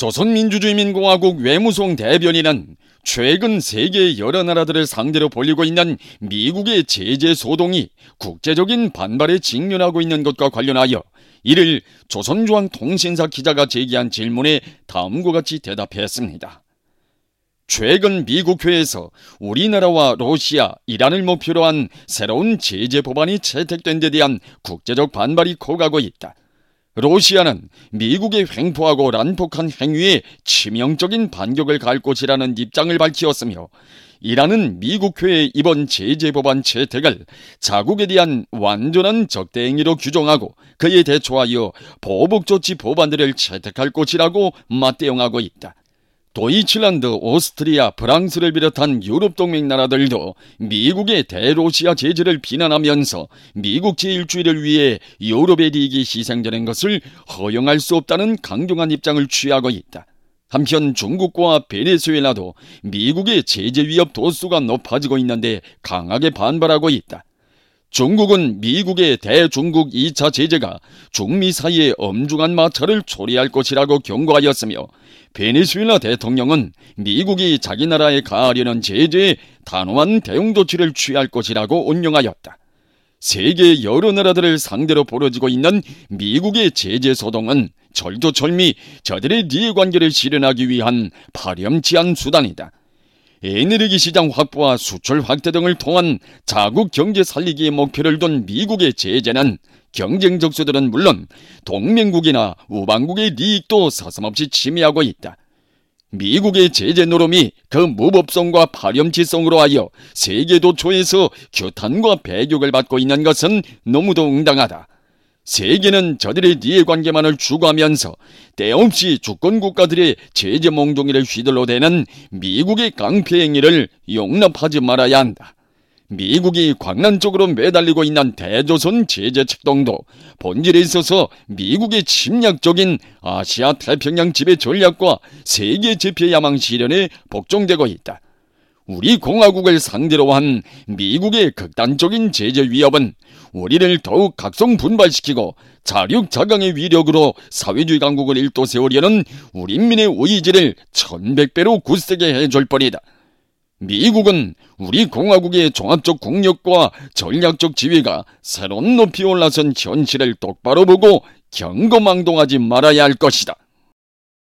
조선민주주의민공화국 외무성 대변인은 최근 세계 여러 나라들을 상대로 벌이고 있는 미국의 제재 소동이 국제적인 반발에 직면하고 있는 것과 관련하여 이를 조선중앙통신사 기자가 제기한 질문에 다음과 같이 대답했습니다. 최근 미국회에서 우리나라와 러시아, 이란을 목표로 한 새로운 제재 법안이 채택된 데 대한 국제적 반발이 커가고 있다. 러시아는 미국의 횡포하고 난폭한 행위에 치명적인 반격을 가할 것이라는 입장을 밝히었으며, 이란은 미국회의 이번 제재 법안 채택을 자국에 대한 완전한 적대 행위로 규정하고 그에 대처하여 보복 조치 법안들을 채택할 것이라고 맞대응하고 있다. 도이칠란드, 오스트리아, 프랑스를 비롯한 유럽 동맹 나라들도 미국의 대로시아 제재를 비난하면서 미국 제1주의를 위해 유럽의利益 희생되는 것을 허용할 수 없다는 강경한 입장을 취하고 있다. 한편 중국과 베네수엘라도 미국의 제재 위협 도수가 높아지고 있는데 강하게 반발하고 있다. 중국은 미국의 대중국 2차 제재가 중미 사이의 엄중한 마찰을 초래할 것이라고 경고하였으며, 베네수엘라 대통령은 미국이 자기 나라에 가하려는 제재에 단호한 대응 조치를 취할 것이라고 운명하였다. 세계 여러 나라들을 상대로 벌어지고 있는 미국의 제재 소동은 절도철미 저들의 이해관계를 실현하기 위한 파렴치한 수단이다. 에너지 시장 확보와 수출 확대 등을 통한 자국 경제 살리기의 목표를 둔 미국의 제재는 경쟁 적수들은 물론 동맹국이나 우방국의 이익도 서슴없이 침해하고 있다. 미국의 제재 노름이 그 무법성과 파렴치성으로 하여 세계 도처에서 규탄과 배격을 받고 있는 것은 너무도 응당하다. 세계는 저들의 이해관계만을 추구하면서 때없이 주권국가들의 제재 몽둥이를 휘둘러대는 미국의 깡패 행위를 용납하지 말아야 한다. 미국이 광란적으로 매달리고 있는 대조선 제재 책동도 본질에 있어서 미국의 침략적인 아시아 태평양 지배 전략과 세계 제패 야망 실현에 복종되고 있다. 우리 공화국을 상대로 한 미국의 극단적인 제재 위협은 우리를 더욱 각성분발시키고 자륙자강의 위력으로 사회주의 강국을 일도 세우려는 우리 인민의 의지를 1100배로 굳세게 해줄 뿐이다. 미국은 우리 공화국의 종합적 국력과 전략적 지위가 새로운 높이 올라선 현실을 똑바로 보고 경거망동하지 말아야 할 것이다.